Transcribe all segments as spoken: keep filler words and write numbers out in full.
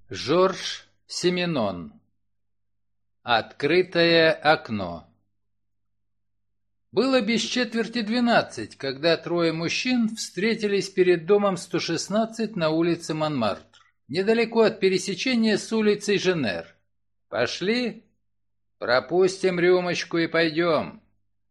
Жорж Сименон. Открытое окно. Было без четверти двенадцать, когда трое мужчин встретились перед домом сто шестнадцать на улице Монмартр, недалеко от пересечения с улицей Женер. «Пошли? Пропустим рюмочку и пойдем».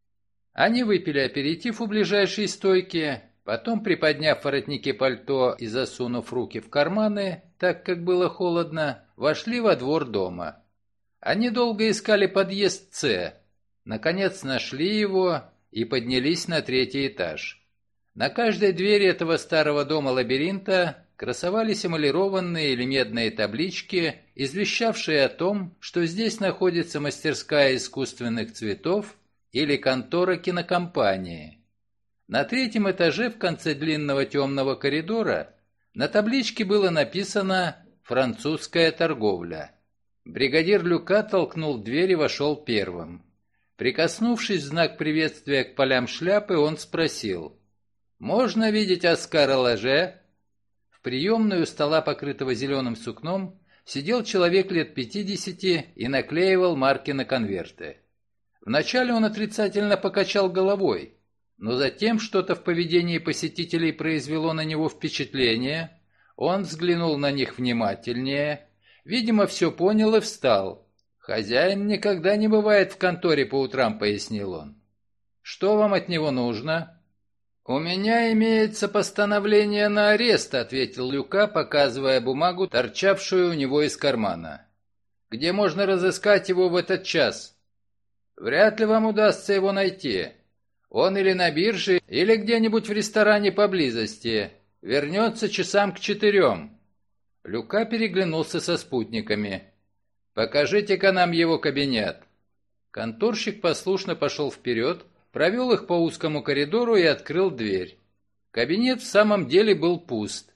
Они выпили аперитив у ближайшей стойки, потом, приподняв воротники пальто и засунув руки в карманы, так как было холодно, вошли во двор дома. Они долго искали подъезд С, наконец нашли его и поднялись на третий этаж. На каждой двери этого старого дома-лабиринта красовались эмалированные или медные таблички, извещавшие о том, что здесь находится мастерская искусственных цветов или контора кинокомпании. На третьем этаже в конце длинного темного коридора на табличке было написано «Французская торговля». Бригадир Люка толкнул дверь и вошел первым. Прикоснувшись в знак приветствия к полям шляпы, он спросил: «Можно видеть Оскара Лаже?» В приемной у стола, покрытого зеленым сукном, сидел человек лет пятидесяти и наклеивал марки на конверты. Вначале он отрицательно покачал головой, но затем что-то в поведении посетителей произвело на него впечатление. Он взглянул на них внимательнее, видимо, все понял и встал. «Хозяин никогда не бывает в конторе по утрам», — пояснил он. «Что вам от него нужно?» «У меня имеется постановление на арест», — ответил Люка, показывая бумагу, торчавшую у него из кармана. «Где можно разыскать его в этот час?» «Вряд ли вам удастся его найти. Он или на бирже, или где-нибудь в ресторане поблизости. Вернется часам к четырем». Люка переглянулся со спутниками. «Покажите-ка нам его кабинет». Конторщик послушно пошел вперед, провел их по узкому коридору и открыл дверь. Кабинет в самом деле был пуст.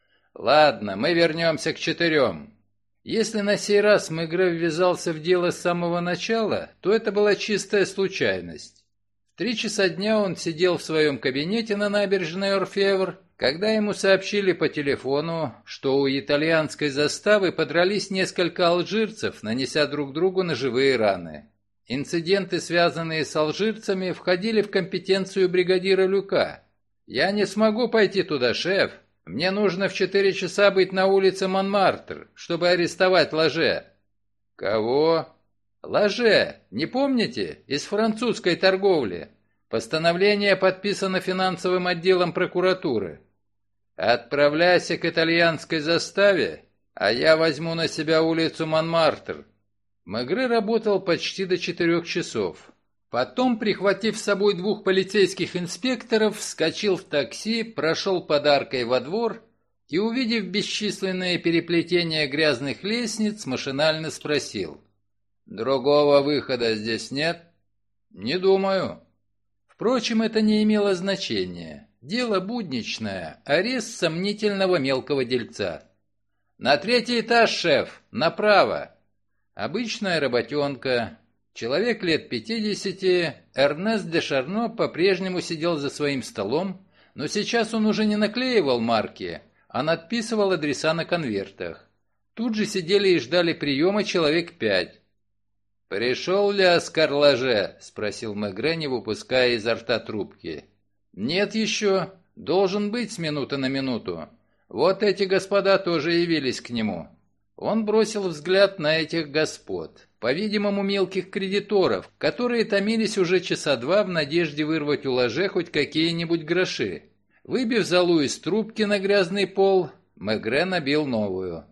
«Ладно, мы вернемся к четырем». Если на сей раз Мегре ввязался в дело с самого начала, то это была чистая случайность. В три часа дня он сидел в своем кабинете на набережной Орфевр, когда ему сообщили по телефону, что у итальянской заставы подрались несколько алжирцев, нанеся друг другу ножевые раны. Инциденты, связанные с алжирцами, входили в компетенцию бригадира Люка. «Я не смогу пойти туда, шеф. Мне нужно в четыре часа быть на улице Монмартр, чтобы арестовать Лаже». «Кого?» «Лаже, не помните? Из французской торговли. Постановление подписано финансовым отделом прокуратуры. Отправляйся к итальянской заставе, а я возьму на себя улицу Монмартр». Мегре работал почти до четырех часов. Потом, прихватив с собой двух полицейских инспекторов, вскочил в такси, прошел подаркой во двор и, увидев бесчисленные переплетения грязных лестниц, машинально спросил: «Другого выхода здесь нет?» «Не думаю». Впрочем, это не имело значения. Дело будничное, арест сомнительного мелкого дельца. «На третий этаж, шеф, направо». Обычная работенка. Человек лет пятидесяти, Эрнест де Шарно, по-прежнему сидел за своим столом, но сейчас он уже не наклеивал марки, а надписывал адреса на конвертах. Тут же сидели и ждали приема человек пять. «Пришел ли Оскар Лаже?» — спросил Мегре, не выпуская изо рта трубки. «Нет еще. Должен быть с минуты на минуту. Вот эти господа тоже явились к нему». Он бросил взгляд на этих господ, по-видимому, мелких кредиторов, которые томились уже часа два в надежде вырвать у Лаже хоть какие-нибудь гроши. Выбив золу из трубки на грязный пол, Мегре набил новую.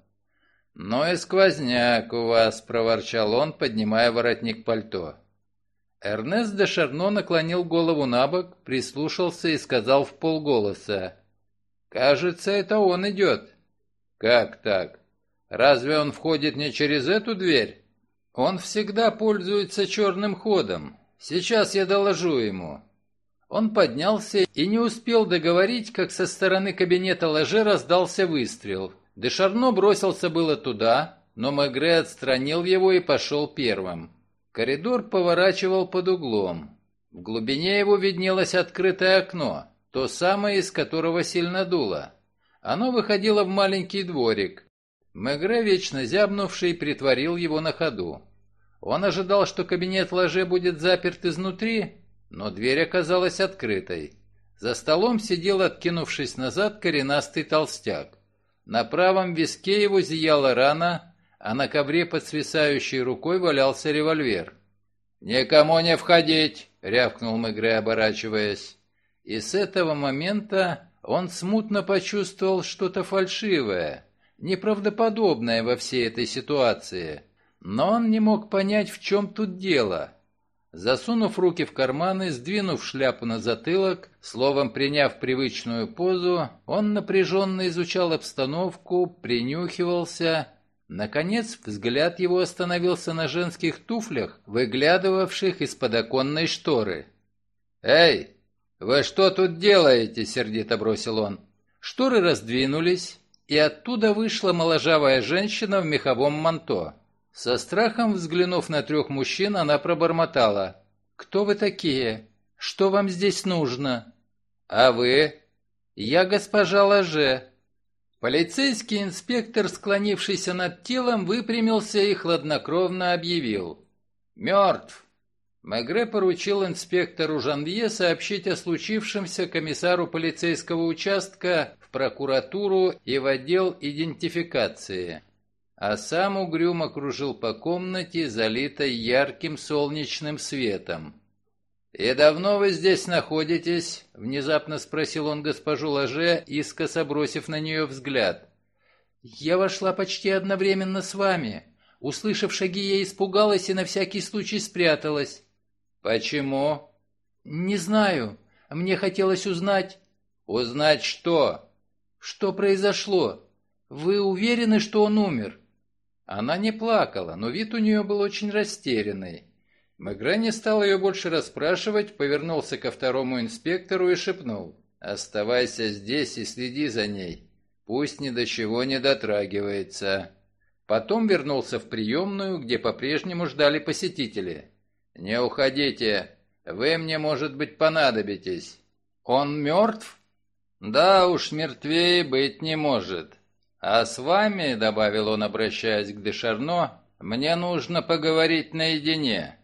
«Ну и сквозняк у вас», — проворчал он, поднимая воротник пальто. Эрнест де Шарно наклонил голову на бок, прислушался и сказал вполголоса: «Кажется, это он идет». «Как так? Разве он входит не через эту дверь?» «Он всегда пользуется черным ходом. Сейчас я доложу ему». Он поднялся и не успел договорить, как со стороны кабинета Лаже раздался выстрел. Де Шарно бросился было туда, но Мегре отстранил его и пошел первым. Коридор поворачивал под углом. В глубине его виднелось открытое окно, то самое, из которого сильно дуло. Оно выходило в маленький дворик. Мегре, вечно зябнувший, притворил его на ходу. Он ожидал, что кабинет Лаже будет заперт изнутри, но дверь оказалась открытой. За столом сидел, откинувшись назад, коренастый толстяк. На правом виске его зияла рана, а на ковре под свисающей рукой валялся револьвер. «Никому не входить!» — рявкнул Мегре, оборачиваясь. И с этого момента он смутно почувствовал что-то фальшивое, неправдоподобное во всей этой ситуации. Но он не мог понять, в чем тут дело. Засунув руки в карманы, сдвинув шляпу на затылок, словом, приняв привычную позу, он напряженно изучал обстановку, принюхивался. Наконец, взгляд его остановился на женских туфлях, выглядывавших из-под оконной шторы. «Эй, вы что тут делаете?» — сердито бросил он. Шторы раздвинулись, и оттуда вышла моложавая женщина в меховом манто. Со страхом взглянув на трех мужчин, она пробормотала: «Кто вы такие? Что вам здесь нужно?» «А вы?» «Я госпожа Лаже». Полицейский инспектор, склонившийся над телом, выпрямился и хладнокровно объявил: «Мертв». Мегре поручил инспектору Жанвье сообщить о случившемся комиссару полицейского участка, в прокуратуру и в отдел идентификации. А сам угрюмо кружил по комнате, залитой ярким солнечным светом. «И давно вы здесь находитесь?» — внезапно спросил он госпожу Лаже, искоса бросив на нее взгляд. «Я вошла почти одновременно с вами. Услышав шаги, я испугалась и на всякий случай спряталась». «Почему?» «Не знаю. Мне хотелось узнать...» «Узнать что?» «Что произошло? Вы уверены, что он умер?» Она не плакала, но вид у нее был очень растерянный. Мегре не стал ее больше расспрашивать, повернулся ко второму инспектору и шепнул: «Оставайся здесь и следи за ней. Пусть ни до чего не дотрагивается». Потом вернулся в приемную, где по-прежнему ждали посетители. «Не уходите. Вы мне, может быть, понадобитесь». «Он мертв?» «Да уж, мертвее быть не может. А с вами, — добавил он, обращаясь к де Шарно, — мне нужно поговорить наедине».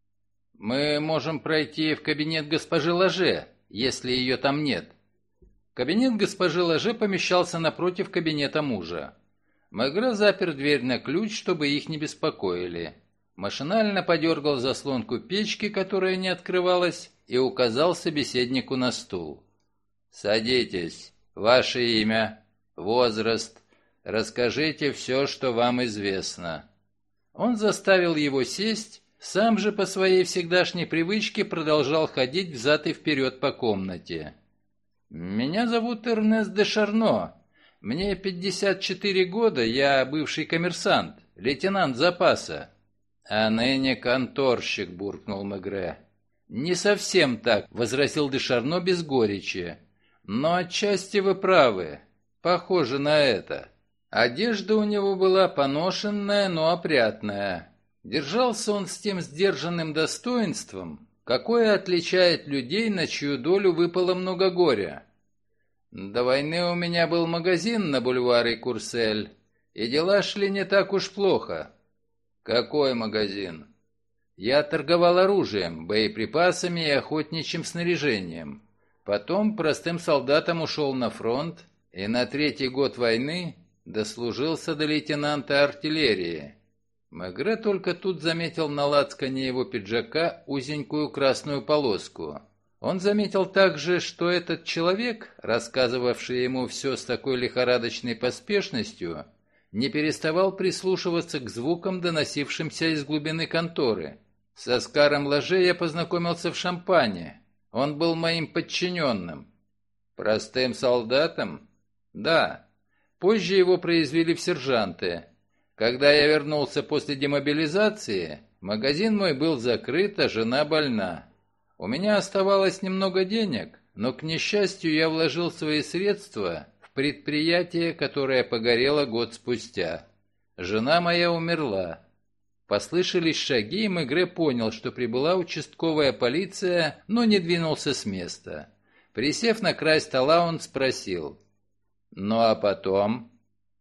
«Мы можем пройти в кабинет госпожи Лаже, если ее там нет». Кабинет госпожи Лаже помещался напротив кабинета мужа. Мегре запер дверь на ключ, чтобы их не беспокоили. Машинально подергал заслонку печки, которая не открывалась, и указал собеседнику на стул. «Садитесь. Ваше имя, возраст. Расскажите все, что вам известно». Он заставил его сесть, сам же по своей всегдашней привычке продолжал ходить взад и вперед по комнате. «Меня зовут Эрнест де Шарно. Мне пятьдесят четыре года, я бывший коммерсант, лейтенант запаса». «А ныне конторщик», — буркнул Мегре. «Не совсем так», — возразил де Шарно без горечи. «Но отчасти вы правы. Похоже на это». Одежда у него была поношенная, но опрятная. Держался он с тем сдержанным достоинством, какое отличает людей, на чью долю выпало много горя. До войны у меня был магазин на бульваре Курсель, и дела шли не так уж плохо. Какой магазин? Я торговал оружием, боеприпасами и охотничьим снаряжением. Потом простым солдатом ушел на фронт, и на третий год войны дослужился до лейтенанта артиллерии. Мегре только тут заметил на лацкане его пиджака узенькую красную полоску. Он заметил также, что этот человек, рассказывавший ему все с такой лихорадочной поспешностью, не переставал прислушиваться к звукам, доносившимся из глубины конторы. С Оскаром Лаже я познакомился в Шампане. Он был моим подчиненным. Простым солдатом? Да. Позже его произвели в сержанты. Когда я вернулся после демобилизации, магазин мой был закрыт, а жена больна. У меня оставалось немного денег, но, к несчастью, я вложил свои средства в предприятие, которое погорело год спустя. Жена моя умерла. Послышались шаги, и Мегре понял, что прибыла участковая полиция, но не двинулся с места. Присев на край стола, он спросил: «Ну а потом?»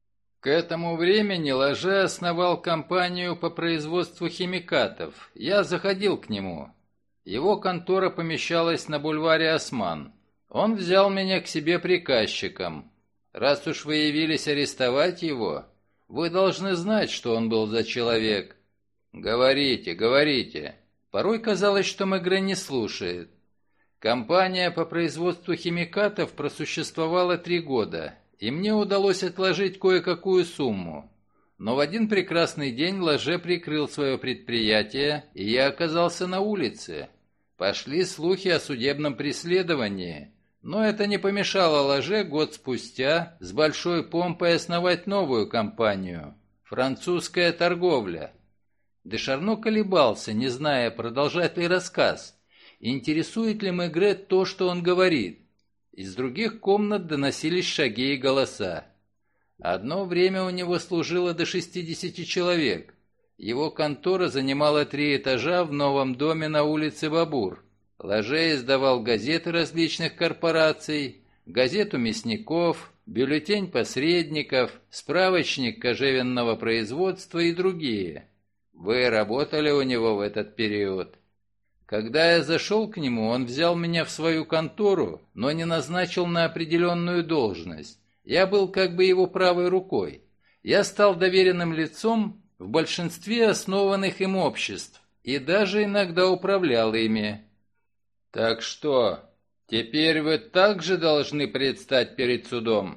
К этому времени Лаже основал компанию по производству химикатов. Я заходил к нему. Его контора помещалась на бульваре Осман. Он взял меня к себе приказчиком. Раз уж вы явились арестовать его, вы должны знать, что он был за человек. Говорите, говорите. Порой казалось, что Мегре не слушает. Компания по производству химикатов просуществовала три года, и мне удалось отложить кое-какую сумму. Но в один прекрасный день Лаже прикрыл свое предприятие, и я оказался на улице. Пошли слухи о судебном преследовании, но это не помешало Лаже год спустя с большой помпой основать новую компанию «Французская торговля». Дешарно колебался, не зная, продолжать ли рассказ. Интересует ли Мегре то, что он говорит? Из других комнат доносились шаги и голоса. Одно время у него служило до шестидесяти человек. Его контора занимала три этажа в новом доме на улице Бабур. Лаже издавал газеты различных корпораций, газету мясников, бюллетень посредников, справочник кожевенного производства и другие. Вы работали у него в этот период? Когда я зашел к нему, он взял меня в свою контору, но не назначил на определенную должность. Я был как бы его правой рукой. Я стал доверенным лицом в большинстве основанных им обществ и даже иногда управлял ими. Так что, теперь вы также должны предстать перед судом?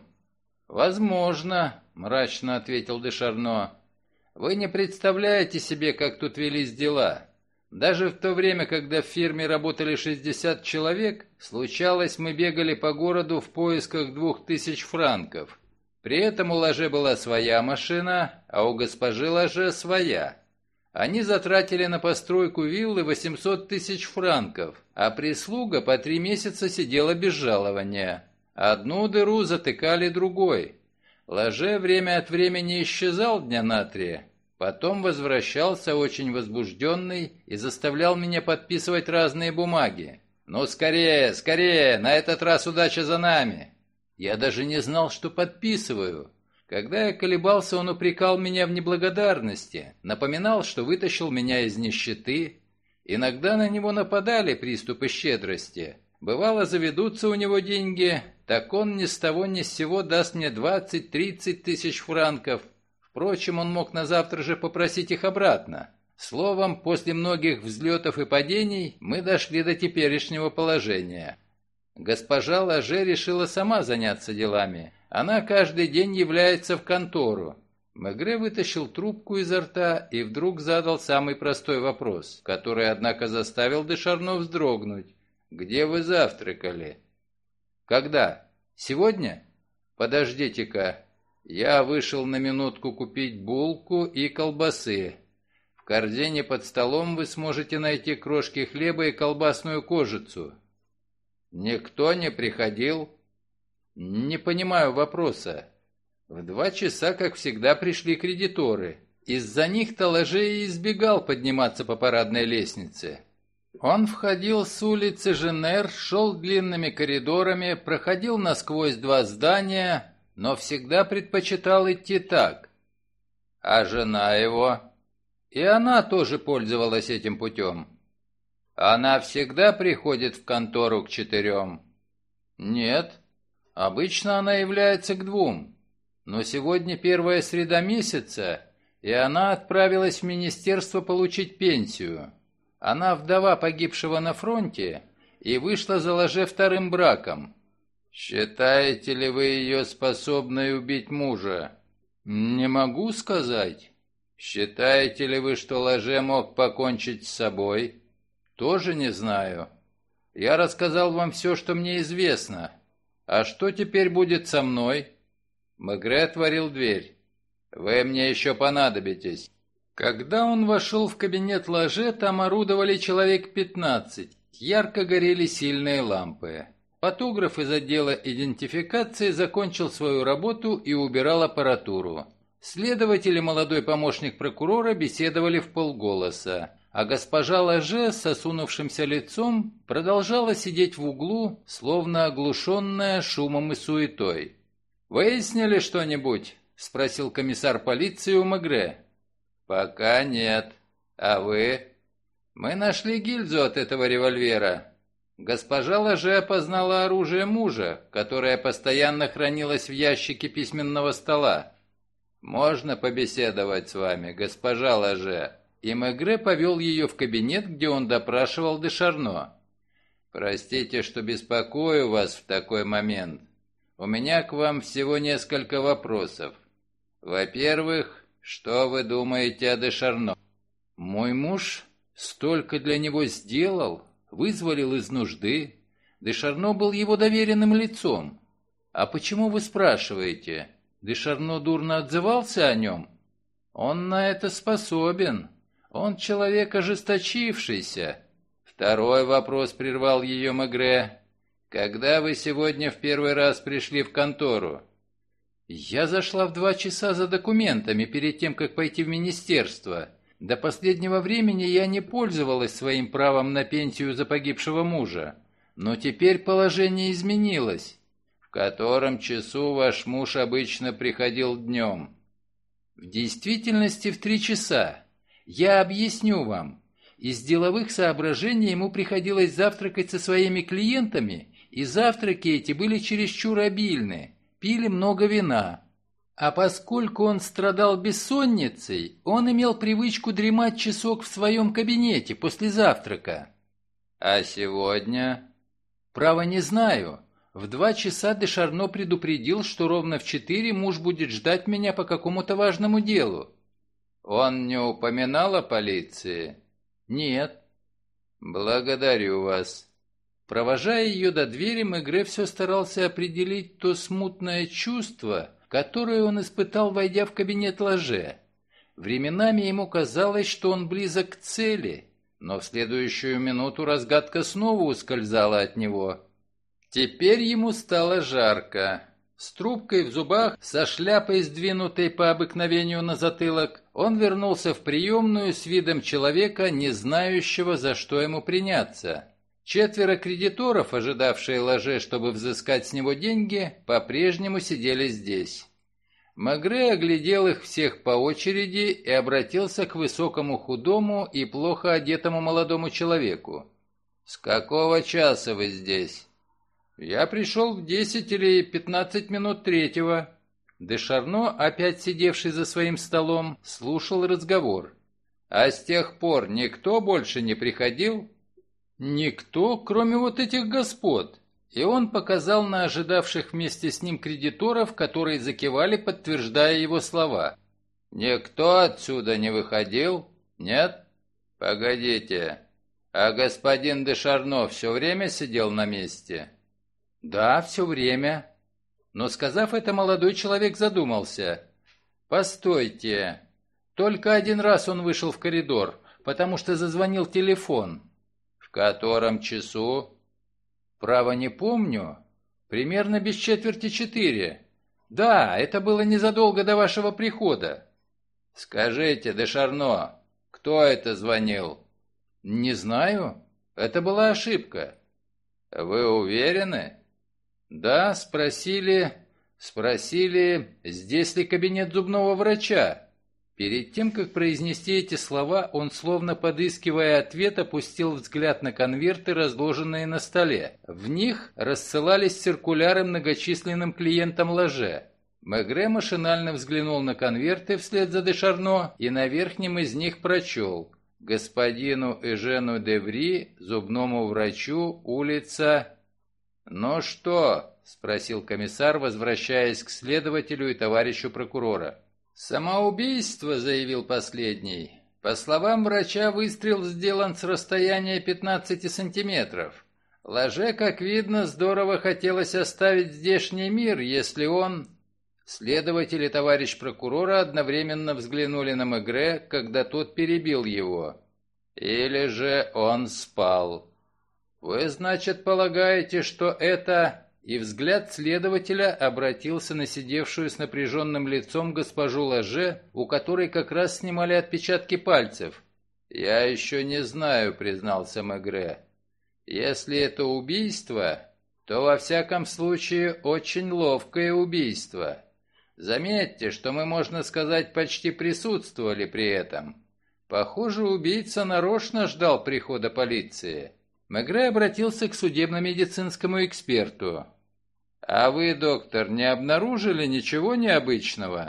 Возможно, мрачно ответил Дешарно. Вы не представляете себе, как тут велись дела. Даже в то время, когда в фирме работали шестьдесят человек, случалось, мы бегали по городу в поисках двух тысяч франков. При этом у Лаже была своя машина, а у госпожи Лаже своя. Они затратили на постройку виллы восемьсот тысяч франков, а прислуга по три месяца сидела без жалования. Одну дыру затыкали другой. Лаже время от времени исчезал дня на три. Потом возвращался очень возбужденный и заставлял меня подписывать разные бумаги. «Ну, скорее, скорее, на этот раз удача за нами!» Я даже не знал, что подписываю. Когда я колебался, он упрекал меня в неблагодарности, напоминал, что вытащил меня из нищеты. Иногда на него нападали приступы щедрости. Бывало, заведутся у него деньги, так он ни с того ни с сего даст мне двадцать-тридцать тысяч франков. Впрочем, он мог на завтра же попросить их обратно. Словом, после многих взлетов и падений мы дошли до теперешнего положения. Госпожа Лаже решила сама заняться делами. Она каждый день является в контору. Мегре вытащил трубку изо рта и вдруг задал самый простой вопрос, который, однако, заставил Дешарно вздрогнуть. «Где вы завтракали?» «Когда? Сегодня?» «Подождите-ка. Я вышел на минутку купить булку и колбасы. В корзине под столом вы сможете найти крошки хлеба и колбасную кожицу». «Никто не приходил?» «Не понимаю вопроса». В два часа, как всегда, пришли кредиторы. Из-за них-то Лаже и избегал подниматься по парадной лестнице. Он входил с улицы Женер, шел длинными коридорами, проходил насквозь два здания, но всегда предпочитал идти так. А жена его? И она тоже пользовалась этим путем. Она всегда приходит в контору к четырем? Нет. Обычно она является к двум. Но сегодня первая среда месяца, и она отправилась в министерство получить пенсию. Она вдова погибшего на фронте и вышла за Лаже вторым браком. Считаете ли вы ее способной убить мужа? Не могу сказать. Считаете ли вы, что Лаже мог покончить с собой? Тоже не знаю. Я рассказал вам все, что мне известно. А что теперь будет со мной? Мегре отворил дверь. Вы мне еще понадобитесь. Когда он вошел в кабинет Лаже, там орудовали человек пятнадцать. Ярко горели сильные лампы. Фотограф из отдела идентификации закончил свою работу и убирал аппаратуру. Следователь и молодой помощник прокурора беседовали вполголоса, а госпожа Лаже с осунувшимся лицом продолжала сидеть в углу, словно оглушенная шумом и суетой. «Выяснили что-нибудь?» — спросил комиссар полиции у Мегре. «Пока нет. А вы?» «Мы нашли гильзу от этого револьвера. Госпожа Лаже опознала оружие мужа, которое постоянно хранилось в ящике письменного стола. Можно побеседовать с вами, госпожа Лаже?» И Мегре повел ее в кабинет, где он допрашивал де Шарно. «Простите, что беспокою вас в такой момент. У меня к вам всего несколько вопросов. Во-первых, что вы думаете о де Шарно?» «Мой муж столько для него сделал, вызволил из нужды. Де Шарно был его доверенным лицом. А почему вы спрашиваете? Де Шарно дурно отзывался о нем? Он на это способен. Он человек ожесточившийся». «Второй вопрос», — прервал ее Мегре. «Когда вы сегодня в первый раз пришли в контору?» «Я зашла в два часа за документами перед тем, как пойти в министерство. До последнего времени я не пользовалась своим правом на пенсию за погибшего мужа. Но теперь положение изменилось». «В котором часу ваш муж обычно приходил днем?» «В действительности в три часа. Я объясню вам. Из деловых соображений ему приходилось завтракать со своими клиентами, и завтраки эти были чересчур обильны, пили много вина. А поскольку он страдал бессонницей, он имел привычку дремать часок в своем кабинете после завтрака». «А сегодня?» «Право не знаю. В два часа де Шарно предупредил, что ровно в четыре муж будет ждать меня по какому-то важному делу». «Он не упоминал о полиции?» «Нет». «Благодарю вас». Провожая ее до двери, Мегре все старался определить то смутное чувство, которое он испытал, войдя в кабинет Лаже. Временами ему казалось, что он близок к цели, но в следующую минуту разгадка снова ускользала от него. Теперь ему стало жарко. С трубкой в зубах, со шляпой, сдвинутой по обыкновению на затылок, он вернулся в приемную с видом человека, не знающего, за что ему приняться. Четверо кредиторов, ожидавшие Лаже, чтобы взыскать с него деньги, по-прежнему сидели здесь. Мегре оглядел их всех по очереди и обратился к высокому, худому и плохо одетому молодому человеку. «С какого часа вы здесь?» «Я пришел в десять или пятнадцать минут третьего». Де Шарно, опять сидевший за своим столом, слушал разговор. «А с тех пор никто больше не приходил?» «Никто, кроме вот этих господ». И он показал на ожидавших вместе с ним кредиторов, которые закивали, подтверждая его слова. «Никто отсюда не выходил? Нет? Погодите, а господин де Шарно все время сидел на месте?» «Да, все время». Но, сказав это, молодой человек задумался. «Постойте, только один раз он вышел в коридор, потому что зазвонил телефон». «В котором часу?» «Право не помню. Примерно без четверти четыре. Да, это было незадолго до вашего прихода». «Скажите, де Шарно, кто это звонил?» «Не знаю. Это была ошибка». «Вы уверены?» «Да, спросили... Спросили, здесь ли кабинет зубного врача». Перед тем, как произнести эти слова, он, словно подыскивая ответ, опустил взгляд на конверты, разложенные на столе. В них рассылались циркуляры многочисленным клиентам Лаже. Мегре машинально взглянул на конверты вслед за де Шарно и на верхнем из них прочел: «Господину Эжену де Ври, зубному врачу, улица...» «Ну что?» — спросил комиссар, возвращаясь к следователю и товарищу прокурора. «Самоубийство», — заявил последний. «По словам врача, выстрел сделан с расстояния пятнадцати сантиметров. Лаже, как видно, здорово хотелось оставить здешний мир, если он...» Следователь и товарищ прокурора одновременно взглянули на Мегре, когда тот перебил его. «Или же он спал». «Вы, значит, полагаете, что это...» И взгляд следователя обратился на сидевшую с напряженным лицом госпожу Лаже, у которой как раз снимали отпечатки пальцев. «Я еще не знаю», — признался Мегре. «Если это убийство, то во всяком случае очень ловкое убийство. Заметьте, что мы, можно сказать, почти присутствовали при этом. Похоже, убийца нарочно ждал прихода полиции. Мегре обратился к судебно-медицинскому эксперту. «А вы, доктор, не обнаружили ничего необычного?»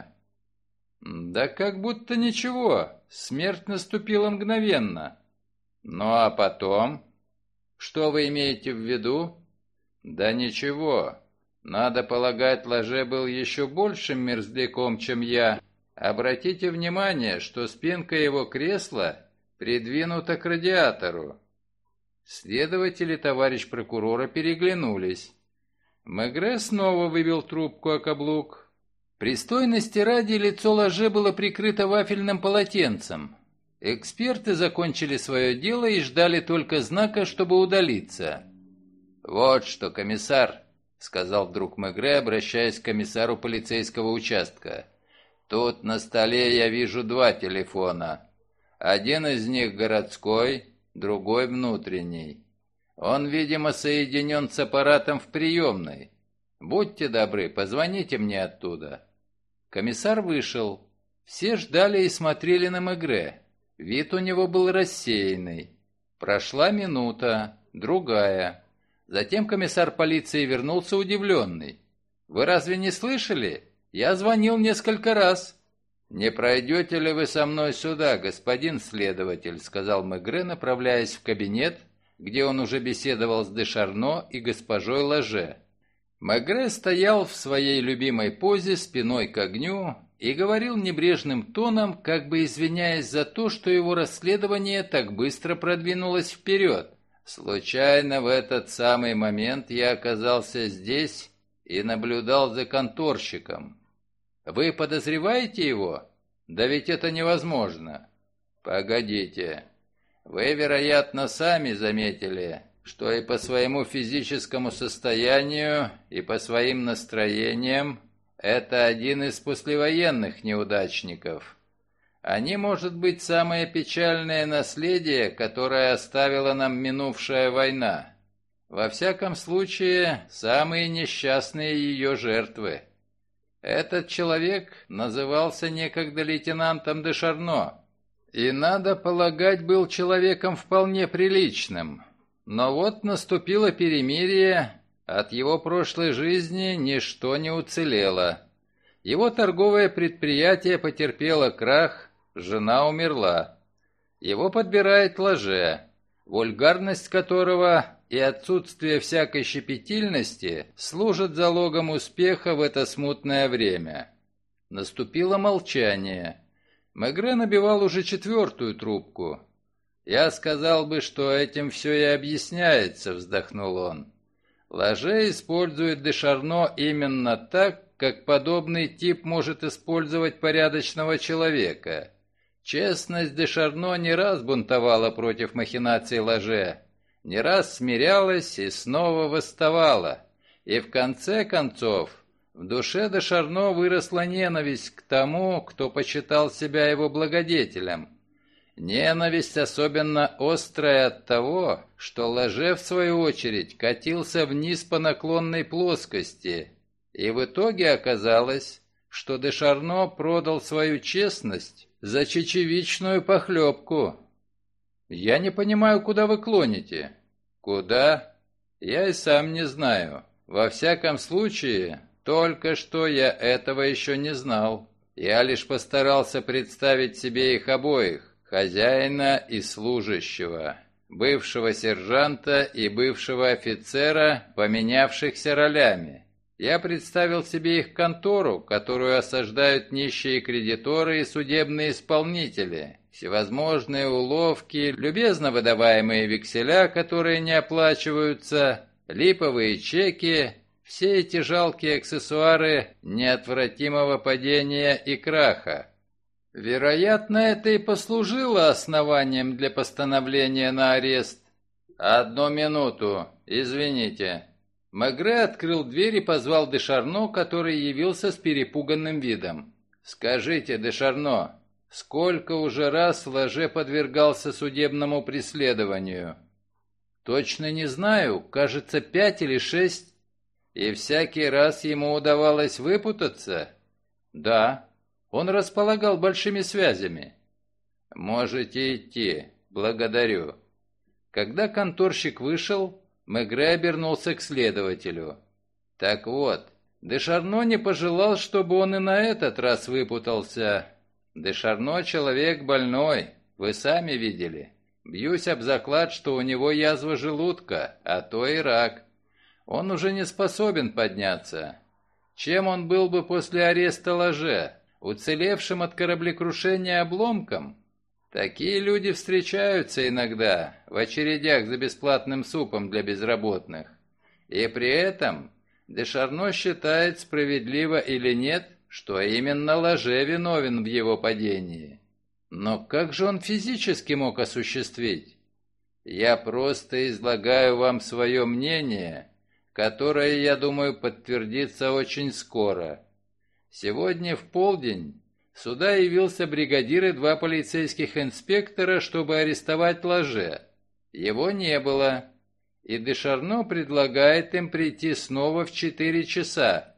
«Да как будто ничего. Смерть наступила мгновенно». «Ну а потом?» «Что вы имеете в виду?» «Да ничего. Надо полагать, Лаже был еще большим мерзляком, чем я. Обратите внимание, что спинка его кресла придвинута к радиатору». Следователи товарищ прокурора переглянулись. Мегре снова выбил трубку о каблук. Пристойности ради лицо Лаже было прикрыто вафельным полотенцем. Эксперты закончили свое дело и ждали только знака, чтобы удалиться. «Вот что, комиссар», — сказал вдруг Мегре, обращаясь к комиссару полицейского участка. «Тут на столе я вижу два телефона. Один из них городской, другой внутренний. Он, видимо, соединен с аппаратом в приемной. Будьте добры, позвоните мне оттуда». Комиссар вышел. Все ждали и смотрели на Мегре. Вид у него был рассеянный. Прошла минута, другая. Затем комиссар полиции вернулся удивленный. «Вы разве не слышали? Я звонил несколько раз». «Не пройдете ли вы со мной сюда, господин следователь?» — сказал Мегре, направляясь в кабинет, где он уже беседовал с де Шарно и госпожой Лаже. Мегре стоял в своей любимой позе спиной к огню и говорил небрежным тоном, как бы извиняясь за то, что его расследование так быстро продвинулось вперед. «Случайно в этот самый момент я оказался здесь и наблюдал за конторщиком. Вы подозреваете его? Да ведь это невозможно. Погодите. Вы, вероятно, сами заметили, что и по своему физическому состоянию, и по своим настроениям это один из послевоенных неудачников. Они, может быть, самое печальное наследие, которое оставила нам минувшая война. Во всяком случае, самые несчастные ее жертвы. Этот человек назывался некогда лейтенантом де Шарно, и, надо полагать, был человеком вполне приличным. Но вот наступило перемирие, от его прошлой жизни ничто не уцелело. Его торговое предприятие потерпело крах, жена умерла. Его подбирает Лаже, вульгарность которого и отсутствие всякой щепетильности служат залогом успеха в это смутное время. Наступило молчание. Мегре набивал уже четвертую трубку. «Я сказал бы, что этим все и объясняется», — вздохнул он. «Лаже использует де Шарно именно так, как подобный тип может использовать порядочного человека. Честность де Шарно не раз бунтовала против махинаций Лаже, не раз смирялась и снова восставала. И в конце концов, в душе де Шарно выросла ненависть к тому, кто почитал себя его благодетелем. Ненависть особенно острая от того, что Лаже, в свою очередь, катился вниз по наклонной плоскости, и в итоге оказалось, что де Шарно продал свою честность за чечевичную похлебку. «Я не понимаю, куда вы клоните». «Куда? Я и сам не знаю. Во всяком случае, только что я этого еще не знал. Я лишь постарался представить себе их обоих, хозяина и служащего, бывшего сержанта и бывшего офицера, поменявшихся ролями. Я представил себе их контору, которую осаждают нищие кредиторы и судебные исполнители, всевозможные уловки, любезно выдаваемые векселя, которые не оплачиваются, липовые чеки, все эти жалкие аксессуары неотвратимого падения и краха. Вероятно, это и послужило основанием для постановления на арест. «Одну минуту, извините». Мегре открыл дверь и позвал де Шарно, который явился с перепуганным видом. «Скажите, де Шарно, сколько уже раз Лаже подвергался судебному преследованию?» «Точно не знаю, кажется, пять или шесть». «И всякий раз ему удавалось выпутаться?» Да, он располагал большими связями. Можете идти, благодарю. Когда конторщик вышел, Мегре обернулся к следователю. Так вот, де Шарно не пожелал, чтобы он и на этот раз выпутался. Де Шарно человек больной, вы сами видели. Бьюсь об заклад, что у него язва желудка, а то и рак. Он уже не способен подняться. Чем он был бы после ареста Лаже? Уцелевшим от кораблекрушения обломком? Такие люди встречаются иногда в очередях за бесплатным супом для безработных. И при этом де Шарно считает, справедливо или нет, что именно Лаже виновен в его падении. Но как же он физически мог осуществить? Я просто излагаю вам свое мнение, которое, я думаю, подтвердится очень скоро. Сегодня в полдень сюда явился бригадир и два полицейских инспектора, чтобы арестовать Лаже. Его не было, и де Шарно предлагает им прийти снова в четыре часа.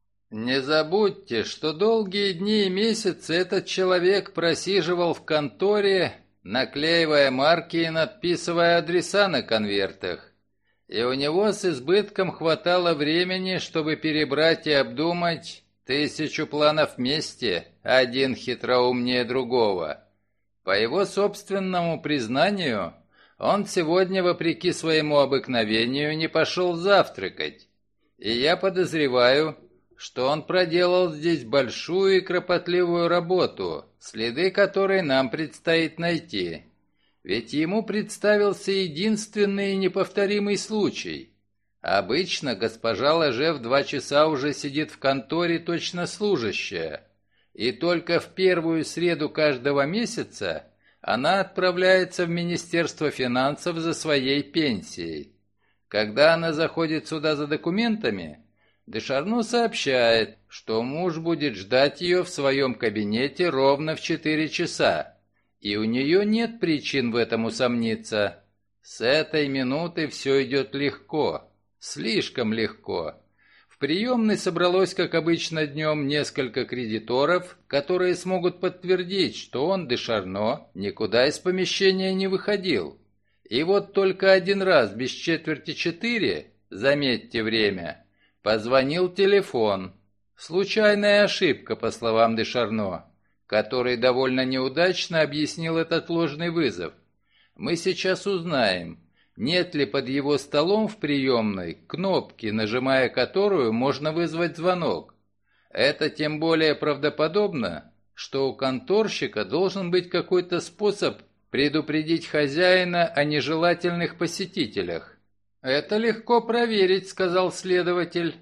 Не забудьте, что долгие дни и месяцы этот человек просиживал в конторе, наклеивая марки и надписывая адреса на конвертах. И у него с избытком хватало времени, чтобы перебрать и обдумать тысячу планов вместе, один хитроумнее другого. По его собственному признанию, он сегодня, вопреки своему обыкновению, не пошел завтракать. И я подозреваю, что он проделал здесь большую и кропотливую работу, следы которой нам предстоит найти. Ведь ему представился единственный и неповторимый случай. Обычно госпожа Лаже в два часа уже сидит в конторе точно служащая, и только в первую среду каждого месяца она отправляется в Министерство финансов за своей пенсией. Когда она заходит сюда за документами, де Шарно сообщает, что муж будет ждать ее в своем кабинете ровно в четыре часа, и у нее нет причин в этом усомниться. С этой минуты все идет легко, слишком легко. В приемной собралось, как обычно днем, несколько кредиторов, которые смогут подтвердить, что он, де Шарно, никуда из помещения не выходил. И вот только один раз без четверти четыре, заметьте время, позвонил телефон. Случайная ошибка, по словам де Шарно, который довольно неудачно объяснил этот ложный вызов. Мы сейчас узнаем, нет ли под его столом в приемной кнопки, нажимая которую можно вызвать звонок. Это тем более правдоподобно, что у конторщика должен быть какой-то способ предупредить хозяина о нежелательных посетителях. «Это легко проверить», — сказал следователь.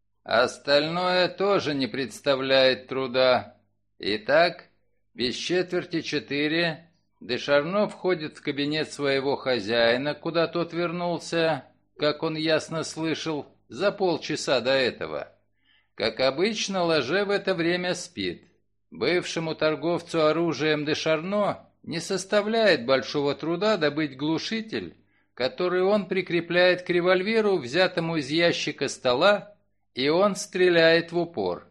«Остальное тоже не представляет труда. Итак, без четверти четыре де Шарно входит в кабинет своего хозяина, куда тот вернулся, как он ясно слышал, за полчаса до этого. Как обычно, Лаже в это время спит. Бывшему торговцу оружием де Шарно не составляет большого труда добыть глушитель, который он прикрепляет к револьверу, взятому из ящика стола, и он стреляет в упор.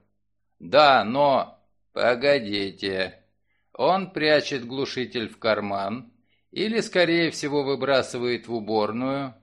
Да, но... Погодите. Он прячет глушитель в карман, или, скорее всего, выбрасывает в уборную,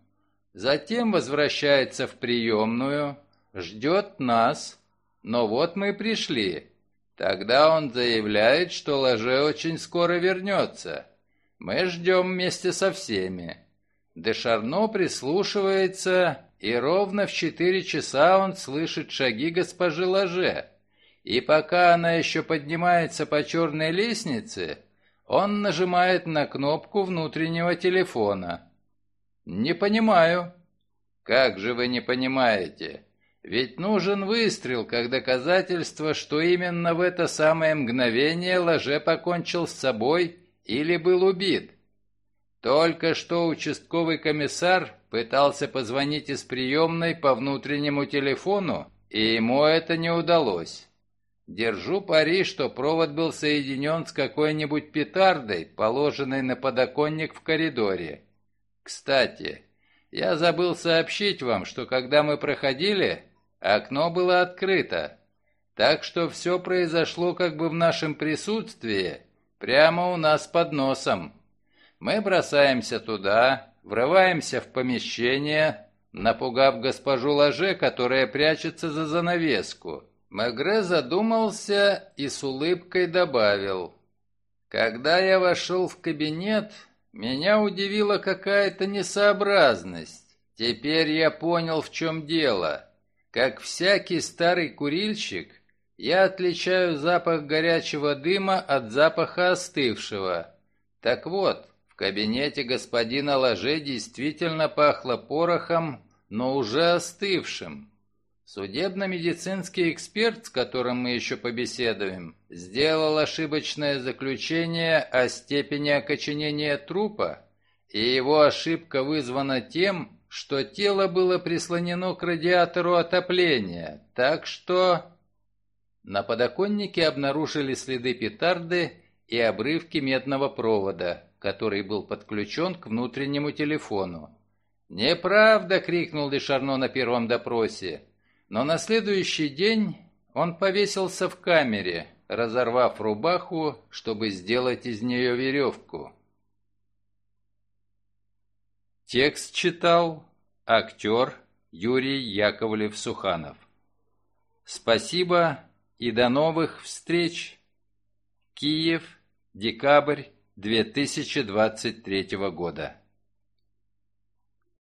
затем возвращается в приемную, ждет нас, но вот мы пришли. Тогда он заявляет, что Лаже очень скоро вернется. Мы ждем вместе со всеми. Де Шарно прислушивается, и ровно в четыре часа он слышит шаги госпожи Лаже. И пока она еще поднимается по черной лестнице, он нажимает на кнопку внутреннего телефона. «Не понимаю». «Как же вы не понимаете? Ведь нужен выстрел, как доказательство, что именно в это самое мгновение Лаже покончил с собой или был убит. Только что участковый комиссар пытался позвонить из приемной по внутреннему телефону, и ему это не удалось. Держу пари, что провод был соединен с какой-нибудь петардой, положенной на подоконник в коридоре. Кстати, я забыл сообщить вам, что когда мы проходили, окно было открыто. Так что все произошло как бы в нашем присутствии, прямо у нас под носом. Мы бросаемся туда, врываемся в помещение, напугав госпожу Лаже, которая прячется за занавеску. Мегре задумался и с улыбкой добавил: «Когда я вошел в кабинет, меня удивила какая-то несообразность. Теперь я понял, в чем дело. Как всякий старый курильщик, я отличаю запах горячего дыма от запаха остывшего. Так вот, в кабинете господина Лаже действительно пахло порохом, но уже остывшим. Судебно-медицинский эксперт, с которым мы еще побеседуем, сделал ошибочное заключение о степени окоченения трупа, и его ошибка вызвана тем, что тело было прислонено к радиатору отопления, так что...» На подоконнике обнаружили следы петарды и обрывки медного провода, который был подключен к внутреннему телефону. «Неправда!» — крикнул де Шарно на первом допросе. Но на следующий день он повесился в камере, разорвав рубаху, чтобы сделать из нее веревку. Текст читал актер Юрий Яковлев-Суханов. Спасибо и до новых встреч. Киев, декабрь две тысячи двадцать третьего года.